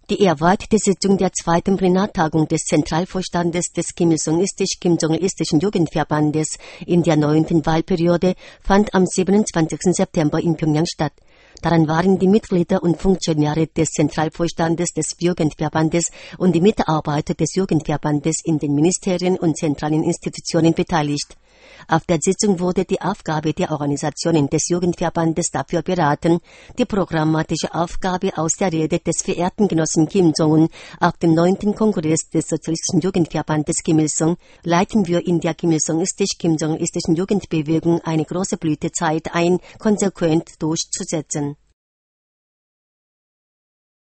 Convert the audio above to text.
Die erweiterte Sitzung der zweiten Plenartagung des Zentralvorstandes des Kim-Il-sungistischen Jugendverbandes in der 9. Wahlperiode fand am 27. September in Pjöngjang statt. Daran waren die Mitglieder und Funktionäre des Zentralvorstandes des Jugendverbandes und die Mitarbeiter des Jugendverbandes in den Ministerien und zentralen Institutionen beteiligt. Auf der Sitzung wurde die Aufgabe der Organisationen des Jugendverbandes dafür beraten, die programmatische Aufgabe aus der Rede des verehrten Genossen Kim Jong-un auf dem 9. Kongress des Sozialistischen Jugendverbandes Kim-Il-sung, leiten wir in der Kim-Il-sungistischen Jugendbewegung eine große Blütezeit ein, konsequent durchzusetzen.